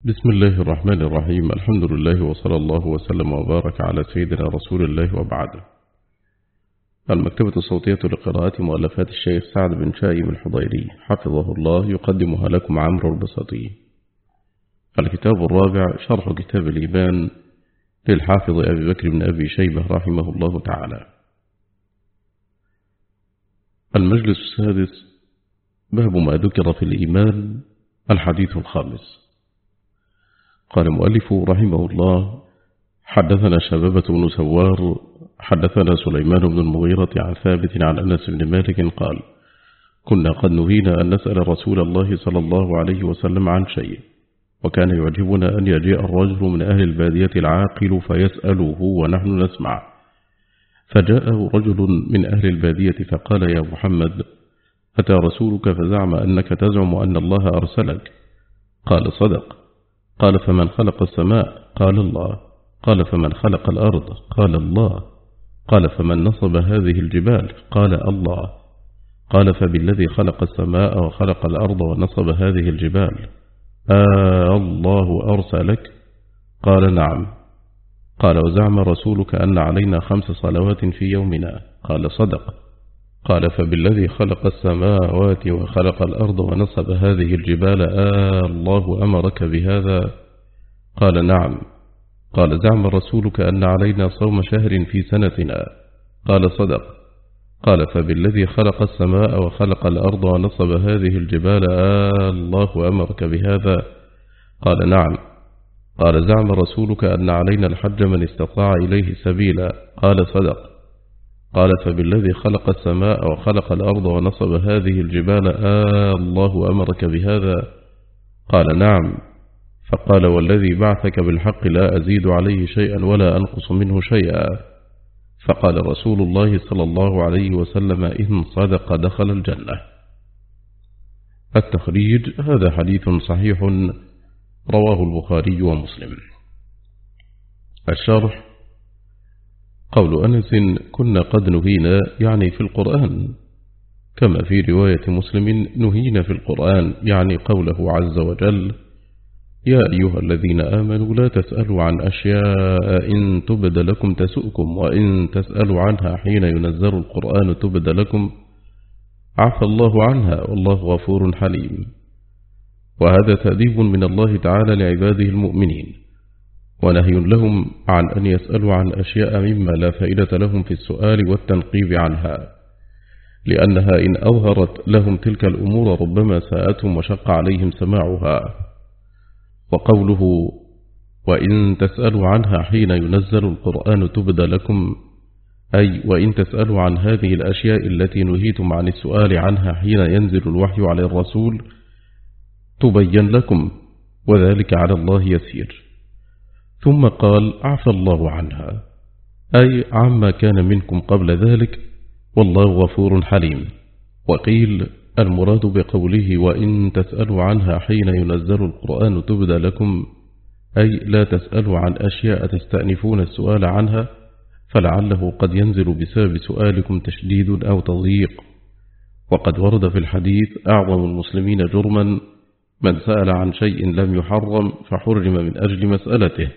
بسم الله الرحمن الرحيم. الحمد لله وصلى الله وسلم وبارك على سيدنا رسول الله وبعد. المكتبة الصوتية لقراءة مؤلفات الشيخ سعد بن شائم الحضيري حفظه الله يقدمها لكم عمرو البسطي. الكتاب الرابع شرح كتاب الإيمان للحافظ أبي بكر بن أبي شيبة رحمه الله تعالى. المجلس السادس، باب ما ذكر في الإيمان، الحديث الخامس. قال المؤلف رحمه الله: حدثنا شبابة بن سوار حدثنا سليمان بن المغيرة عن ثابت عن أنس بن مالك قال: كنا قد نهينا أن نسأل رسول الله صلى الله عليه وسلم عن شيء، وكان يعجبنا أن يجيء الرجل من أهل البادية العاقل فيسأله ونحن نسمع. فجاءه رجل من أهل البادية فقال: يا محمد، أتى رسولك فزعم أنك تزعم أن الله أرسلك. قال: صدق. قال: فمن خلق السماء؟ قال: الله. قال: فمن خلق الأرض؟ قال: الله. قال: فمن نصب هذه الجبال؟ قال: الله. قال: فبالذي خلق السماء وخلق الأرض ونصب هذه الجبال الله أرسلك؟ قال: نعم. قال: وزعم رسولك أن علينا 5 صلوات في يومنا؟ قال: صدق. قال: فبالذي خلق السماوات وخلق الأرض ونصب هذه الجبال الله أمرك بهذا؟ قال: نعم. قال: زعم رسولك أن علينا صوم شهر في سنتنا؟ قال: صدق. قال: فبالذي خلق السماء وخلق الأرض ونصب هذه الجبال الله أمرك بهذا؟ قال: نعم. قال: زعم رسولك أن علينا الحج من استطاع إليه سبيلا؟ قال: صدق. قال: فبالذي خلق السماء وخلق الأرض ونصب هذه الجبال الله أمرك بهذا؟ قال: نعم. فقال: والذي بعثك بالحق لا أزيد عليه شيئا ولا أنقص منه شيئا. فقال رسول الله صلى الله عليه وسلم: إن صدق دخل الجنة. التخريج: هذا حديث صحيح رواه البخاري ومسلم. الشرح: قول أنس: كنا قد نهينا، يعني في القرآن، كما في رواية مسلم: نهينا في القرآن، يعني قوله عز وجل: يا أيها الذين آمنوا لا تسألوا عن أشياء إن تبد لكم تسؤكم، وإن تسألوا عنها حين ينزل القرآن تبد لكم عفى الله عنها والله غفور حليم. وهذا تأديب من الله تعالى لعباده المؤمنين، ونهي لهم عن أن يسألوا عن أشياء مما لا فائدة لهم في السؤال والتنقيب عنها، لأنها إن أظهرت لهم تلك الأمور ربما ساءتهم وشق عليهم سماعها. وقوله: وإن تسألوا عنها حين ينزل القرآن تبد لكم، أي وإن تسألوا عن هذه الأشياء التي نهيتم عن السؤال عنها حين ينزل الوحي على الرسول تبين لكم، وذلك على الله يسير. ثم قال: عفى الله عنها، أي عما كان منكم قبل ذلك، والله غفور حليم. وقيل: المراد بقوله وإن تسألوا عنها حين ينزل القرآن تبد لكم، أي لا تسألوا عن أشياء تستأنفون السؤال عنها، فلعله قد ينزل بسبب سؤالكم تشديد أو تضييق. وقد ورد في الحديث: أعظم المسلمين جرما من سأل عن شيء لم يحرم فحرم من أجل مسألته.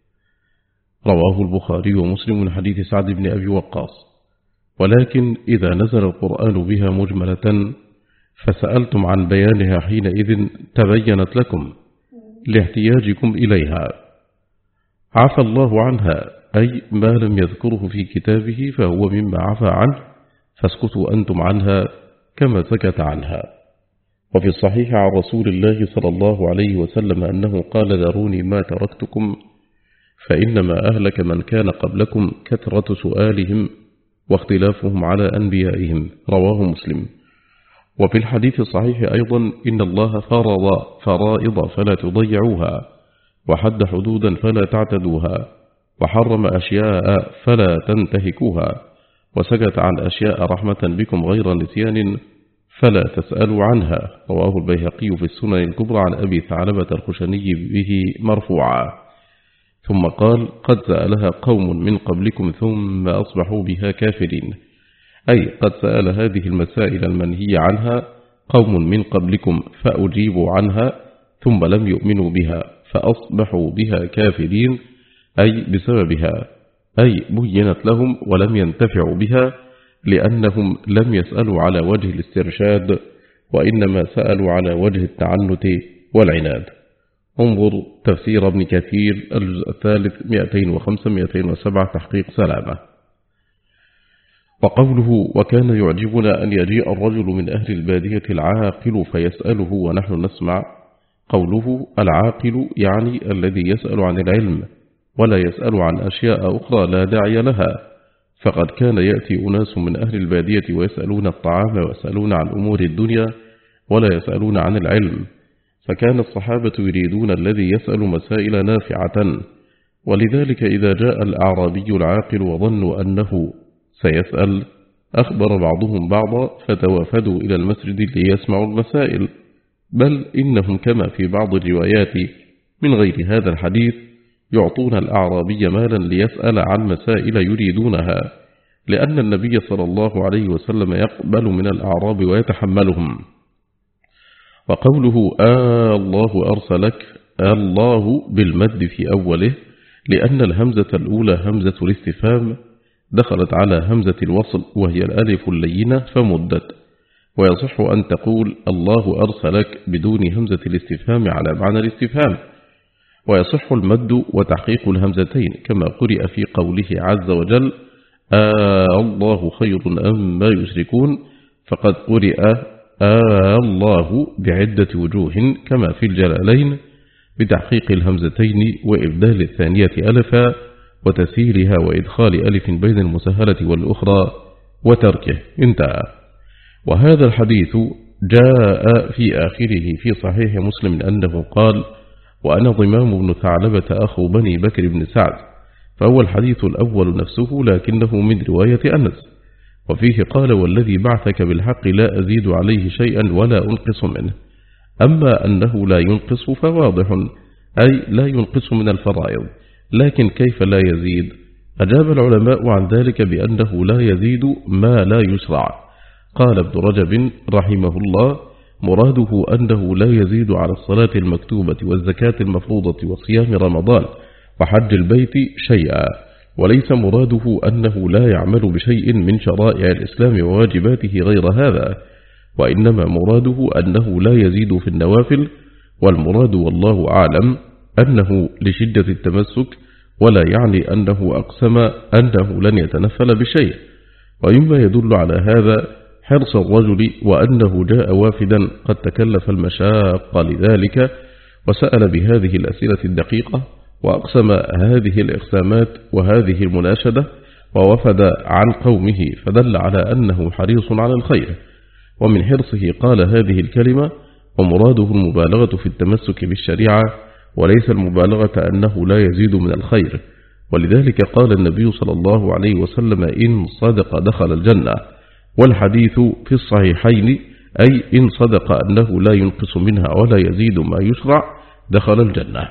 رواه البخاري ومسلم من حديث سعد بن أبي وقاص. ولكن إذا نزل القرآن بها مجملة فسألتم عن بيانها حينئذ تبينت لكم لاحتياجكم إليها. عفى الله عنها، أي ما لم يذكره في كتابه فهو مما عفى عنه، فاسكتوا أنتم عنها كما سكت عنها. وفي الصحيح عن رسول الله صلى الله عليه وسلم أنه قال: ذروني ما تركتكم، فإنما أهلك من كان قبلكم كثرة سؤالهم واختلافهم على أنبيائهم. رواه مسلم. وفي الحديث الصحيح أيضا: إن الله فرض فرائض فلا تضيعوها، وحد حدودا فلا تعتدوها، وحرم أشياء فلا تنتهكوها، وسكت عن أشياء رحمة بكم غير نسيان فلا تسألوا عنها. رواه البيهقي في السنن الكبرى عن أبي ثعلبة الخشني به مرفوعا. ثم قال: قد سألها قوم من قبلكم ثم أصبحوا بها كافرين، أي قد سأل هذه المسائل المنهي عنها قوم من قبلكم فأجيبوا عنها ثم لم يؤمنوا بها فأصبحوا بها كافرين، أي بسببها، أي بينت لهم ولم ينتفعوا بها لأنهم لم يسألوا على وجه الاسترشاد، وإنما سألوا على وجه التعنت والعناد. انظر تفسير ابن كثير الجزء الثالث 205-207 تحقيق سلامة. وقوله وكان يعجبنا أن يجيء الرجل من أهل البادية العاقل فيسأله ونحن نسمع. قوله العاقل يعني الذي يسأل عن العلم ولا يسأل عن أشياء أخرى لا داعي لها، فقد كان يأتي أناس من أهل البادية ويسألون الطعام ويسألون عن أمور الدنيا ولا يسألون عن العلم، فكان الصحابة يريدون الذي يسأل مسائل نافعة. ولذلك إذا جاء الأعرابي العاقل وظنوا أنه سيسأل أخبر بعضهم بعضا فتوافدوا إلى المسجد ليسمعوا المسائل، بل إنهم كما في بعض الروايات من غير هذا الحديث يعطون الأعرابي مالا ليسأل عن مسائل يريدونها، لأن النبي صلى الله عليه وسلم يقبل من الأعراب ويتحملهم. وقوله الله أرسلك، الله بالمد في أوله، لأن الهمزة الأولى همزة الاستفهام دخلت على همزة الوصل وهي الألف اللينة فمدت، ويصح أن تقول الله أرسلك بدون همزة الاستفهام على معنى الاستفهام، ويصح المد وتحقيق الهمزتين كما قرئ في قوله عز وجل الله خير أما يشركون، فقد قرئ الله بعدة وجوه كما في الجلالين بتحقيق الهمزتين وإبدال الثانية ألفا وتسهيلها وإدخال ألف بين المسهلة والأخرى وتركه. انتهى. وهذا الحديث جاء في آخره في صحيح مسلم أنه قال وأنا ضمام بن ثعلبة أخو بني بكر بن سعد، فهو الحديث الأول نفسه لكنه من رواية أنس، وفيه قال والذي بعثك بالحق لا أزيد عليه شيئا ولا أنقص منه. أما أنه لا ينقص فواضح، أي لا ينقص من الفرائض، لكن كيف لا يزيد؟ أجاب العلماء عن ذلك بأنه لا يزيد ما لا يشرع. قال ابن رجب رحمه الله مراده أنه لا يزيد على الصلاة المكتوبة والزكاة المفروضة وصيام رمضان وحج البيت شيئا، وليس مراده أنه لا يعمل بشيء من شرائع الإسلام وواجباته غير هذا، وإنما مراده أنه لا يزيد في النوافل، والمراد والله أعلم أنه لشدة التمسك، ولا يعني أنه أقسم أنه لن يتنفل بشيء. ومما يدل على هذا حرص الرجل وأنه جاء وافدا قد تكلف المشاق لذلك وسأل بهذه الأسئلة الدقيقة وأقسم هذه الإقسامات وهذه المناشدة ووفد عن قومه، فدل على أنه حريص على الخير. ومن حرصه قال هذه الكلمة، ومراده المبالغة في التمسك بالشريعة، وليس المبالغة أنه لا يزيد من الخير. ولذلك قال النبي صلى الله عليه وسلم إن صدق دخل الجنة، والحديث في الصحيحين أي إن صدق أنه لا ينقص منها ولا يزيد ما يشرع دخل الجنة.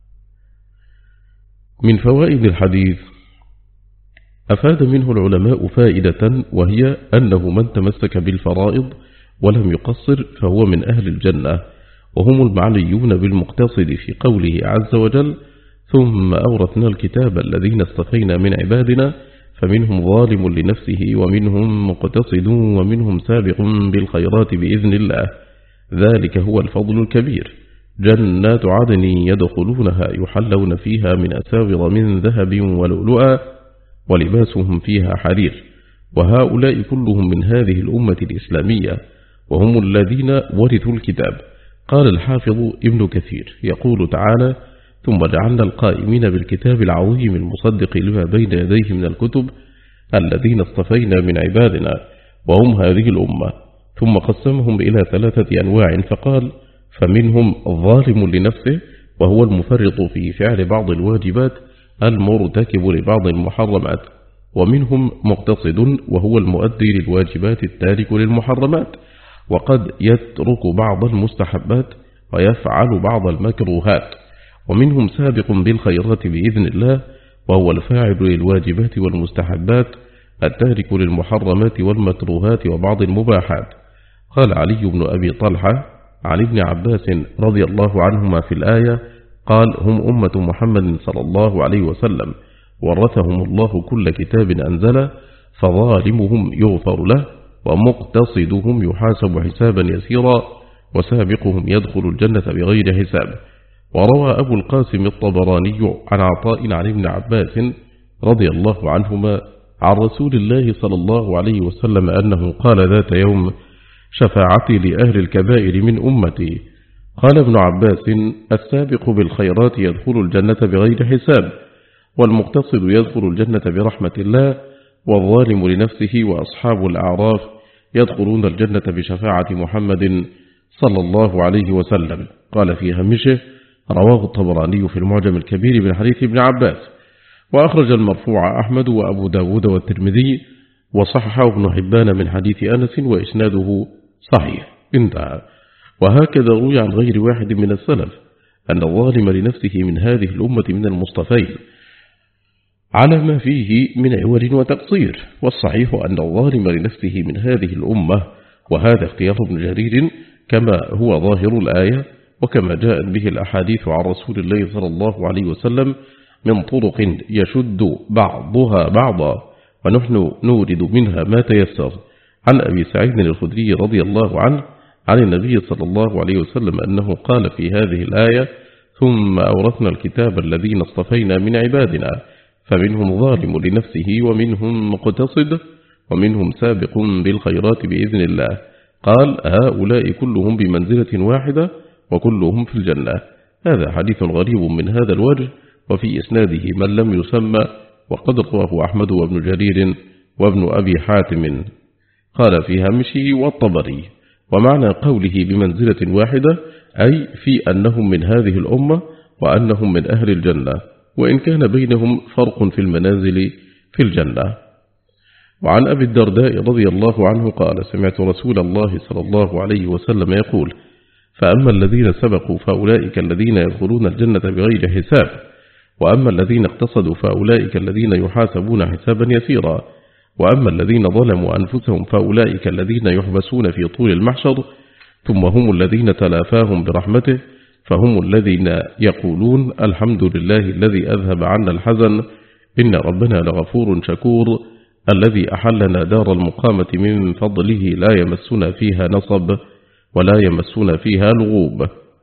من فوائد الحديث أفاد منه العلماء فائدة، وهي أنه من تمسك بالفرائض ولم يقصر فهو من أهل الجنة، وهم المعنيون بالمقتصد في قوله عز وجل ثم أورثنا الكتاب الذين اصطفينا من عبادنا فمنهم ظالم لنفسه ومنهم مقتصد ومنهم سابق بالخيرات بإذن الله، ذلك هو الفضل الكبير. جنات عدن يدخلونها يحلون فيها من أساور من ذهب ولؤلؤا ولباسهم فيها حرير. وهؤلاء كلهم من هذه الأمة الإسلامية، وهم الذين ورثوا الكتاب. قال الحافظ ابن كثير يقول تعالى ثم جعلنا القائمين بالكتاب العظيم المصدق لما بين يديه من الكتب الذين اصطفينا من عبادنا، وهم هذه الأمة. ثم قسمهم إلى 3 أنواع فقال فمنهم ظالم لنفسه وهو المفرط في فعل بعض الواجبات المرتكب لبعض المحرمات، ومنهم مقتصد وهو المؤدي للواجبات التارك للمحرمات، وقد يترك بعض المستحبات ويفعل بعض المكروهات، ومنهم سابق بالخيرات بإذن الله وهو الفاعل للواجبات والمستحبات التارك للمحرمات والمكروهات وبعض المباحات. قال علي بن أبي طلحة عن ابن عباس رضي الله عنهما في الآية قال هم أمة محمد صلى الله عليه وسلم ورثهم الله كل كتاب أنزله، فظالمهم يغفر له ومقتصدهم يحاسب حسابا يسيرا وسابقهم يدخل الجنة بغير حساب. وروى أبو القاسم الطبراني عن عطاء عن ابن عباس رضي الله عنهما عن رسول الله صلى الله عليه وسلم أنه قال ذات يوم: شفاعتي لأهل الكبائر من أمتي. قال ابن عباس: السابق بالخيرات يدخل الجنة بغير حساب، والمقتصد يدخل الجنة برحمة الله، والظالم لنفسه وأصحاب الأعراف يدخلون الجنة بشفاعة محمد صلى الله عليه وسلم. قال في هامشه: رواه الطبراني في المعجم الكبير من حديث ابن عباس، وأخرج المرفوع أحمد وأبو داود والترمذي، وصححه ابن حبان من حديث أنس وإسناده صحيح. انتهى. وهكذا روي عن غير واحد من السلف أن الظالم لنفسه من هذه الأمة من المصطفين على ما فيه من عوج وتقصير، والصحيح أن الظالم لنفسه من هذه الأمة، وهذا اختيار ابن جرير كما هو ظاهر الآية وكما جاءت به الأحاديث عن رسول الله صلى الله عليه وسلم من طرق يشد بعضها بعضا، ونحن نورد منها ما تيسر. عن أبي سعيد الخدري رضي الله عنه عن النبي صلى الله عليه وسلم أنه قال في هذه الآية: ثم أورثنا الكتاب الذين اصطفينا من عبادنا فمنهم ظالم لنفسه ومنهم مقتصد ومنهم سابق بالخيرات بإذن الله. قال: هؤلاء كلهم بمنزلة واحدة وكلهم في الجنة. هذا حديث غريب من هذا الوجه، وفي إسناده من لم يسمى، وقد رواه أحمد وابن جرير وابن أبي حاتم. قال في هامشه: والطبري. ومعنى قوله بمنزلة واحدة أي في أنهم من هذه الأمة وأنهم من أهل الجنة، وإن كان بينهم فرق في المنازل في الجنة. وعن أبي الدرداء رضي الله عنه قال: سمعت رسول الله صلى الله عليه وسلم يقول: فأما الذين سبقوا فأولئك الذين يدخلون الجنة بغير حساب، وأما الذين اقتصدوا فأولئك الذين يحاسبون حسابا يسيرا، وأما الذين ظلموا أنفسهم فأولئك الذين يحبسون في طول المحشر، ثم هم الذين تلافاهم برحمته، فهم الذين يقولون: الحمد لله الذي أذهب عنا الحزن، إن ربنا لغفور شكور، الذي أحلنا دار المقامة من فضله، لا يمسنا فيها نصب ولا يمسنا فيها لغوب.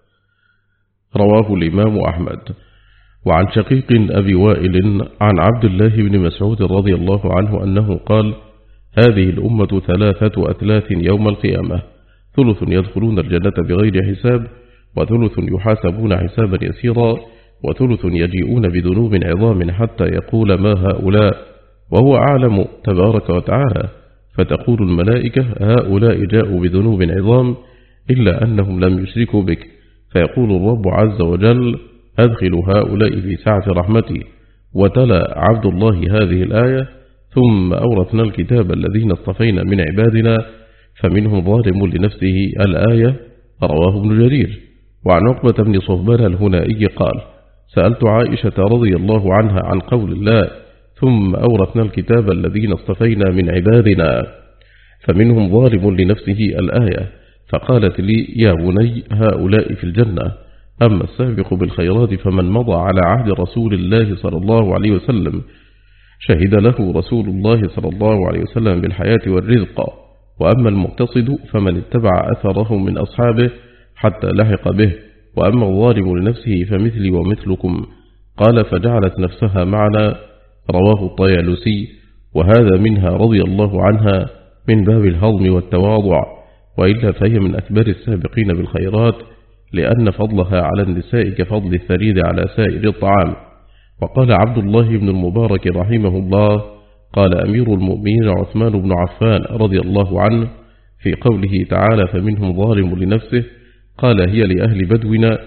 رواه الإمام أحمد. وعن شقيق أبي وائل عن عبد الله بن مسعود رضي الله عنه أنه قال: هذه الأمة 3 أثلاث يوم القيامة، ثلث يدخلون الجنة بغير حساب، وثلث يحاسبون حسابا يسيرا، وثلث يجيئون بذنوب عظام حتى يقول: ما هؤلاء؟ وهو أعلم تبارك وتعالى، فتقول الملائكة: هؤلاء جاءوا بذنوب عظام إلا أنهم لم يشركوا بك، فيقول الرب عز وجل: أدخل هؤلاء في سعة رحمتي. وتلا عبد الله هذه الآية: ثم أورثنا الكتاب الذين اصطفينا من عبادنا فمنهم ظالم لنفسه، الآية. رواه ابن جرير. وعن عقبة بن صهبان الهنائي قال: سألت عائشة رضي الله عنها عن قول الله: ثم أورثنا الكتاب الذين اصطفينا من عبادنا فمنهم ظالم لنفسه، الآية. فقالت لي: يا بني، هؤلاء في الجنة، أما السابق بالخيرات فمن مضى على عهد رسول الله صلى الله عليه وسلم شهد له رسول الله صلى الله عليه وسلم بالحياة والرزق، وأما المقتصد فمن اتبع أثره من أصحابه حتى لحق به، وأما الظالم لنفسه فمثلي ومثلكم. قال: فجعلت نفسها معنا. رواه الطيالسي. وهذا منها رضي الله عنها من باب الهضم والتواضع، وإلا فهي من أكبر السابقين بالخيرات، لأن فضلها على النساء كفضل الثريد على سائر الطعام. وقال عبد الله بن المبارك رحمه الله: قال أمير المؤمنين عثمان بن عفان رضي الله عنه في قوله تعالى: فمنهم ظالم لنفسه، قال: هي لأهل بدونا،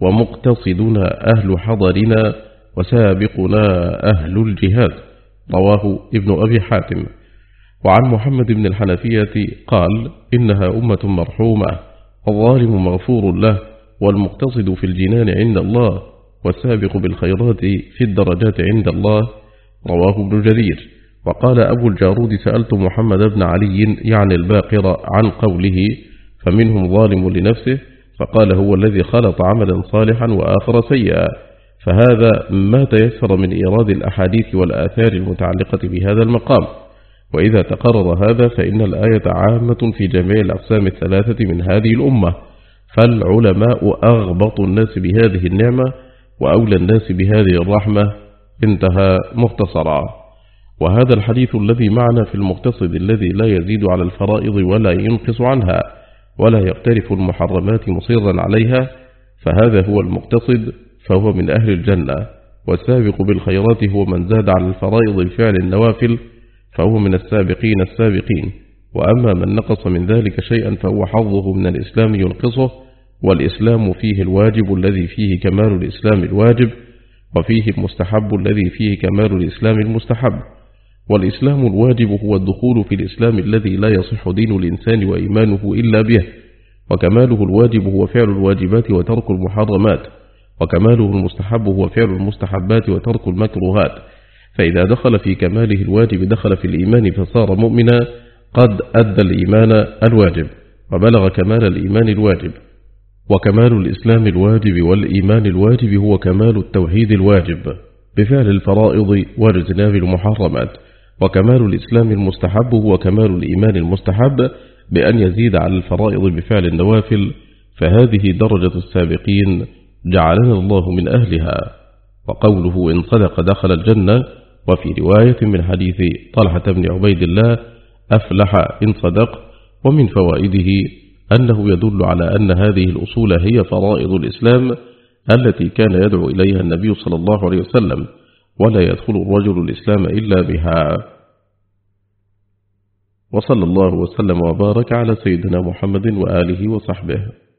ومقتصدنا أهل حضرنا، وسابقنا أهل الجهاد. رواه ابن أبي حاتم. وعن محمد بن الحنفية قال: إنها أمة مرحومة، الظالم مغفور له، والمقتصد في الجنان عند الله، والسابق بالخيرات في الدرجات عند الله. رواه ابن جرير. وقال أبو الجارود: سألت محمد بن علي يعني الباقر عن قوله: فمنهم ظالم لنفسه، فقال هو الذي خلط عملا صالحا وآخر سيئا، فهذا ما تيسر من إيراد الأحاديث والآثار المتعلقة بهذا المقام. وإذا تقرر هذا فإن الآية عامة في جميع الأقسام الثلاثة من هذه الأمة، فالعلماء أغبط الناس بهذه النعمة وأولى الناس بهذه الرحمة. انتهى مختصرا. وهذا الحديث الذي معنا في المقتصد الذي لا يزيد على الفرائض ولا ينقص عنها ولا يقترف المحرمات مصيرا عليها، فهذا هو المقتصد، فهو من أهل الجنة. والسابق بالخيرات هو من زاد على الفرائض بفعل النوافل، فهو من السابقين السابقين. وأما من نقص من ذلك شيئا فهو حظه من الإسلام ينقصه، والإسلام فيه الواجب الذي فيه كمال الإسلام الواجب، وفيه المستحب الذي فيه كمال الإسلام المستحب. والإسلام الواجب هو الدخول في الإسلام الذي لا يصح دين الإنسان وإيمانه إلا به، وكماله الواجب هو فعل الواجبات وترك المحرمات، وكماله المستحب هو فعل المستحبات وترك المكروهات. فإذا دخل في كماله الواجب دخل في الإيمان فصار مؤمنا قد أدى الإيمان الواجب وبلغ كمال الإيمان الواجب. وكمال الإسلام الواجب والإيمان الواجب هو كمال التوحيد الواجب بفعل الفرائض واجتناب المحرمات. وكمال الإسلام المستحب هو كمال الإيمان المستحب بأن يزيد على الفرائض بفعل النوافل، فهذه درجة السابقين جعلنا الله من أهلها. وقوله إن صدق دخل الجنة، وفي رواية من حديث طلحة بن عبيد الله أفلح إن صدق. ومن فوائده أنه يدل على أن هذه الأصول هي فرائض الإسلام التي كان يدعو إليها النبي صلى الله عليه وسلم، ولا يدخل الرجل الإسلام إلا بها. وصلى الله وسلم وبارك على سيدنا محمد وآله وصحبه.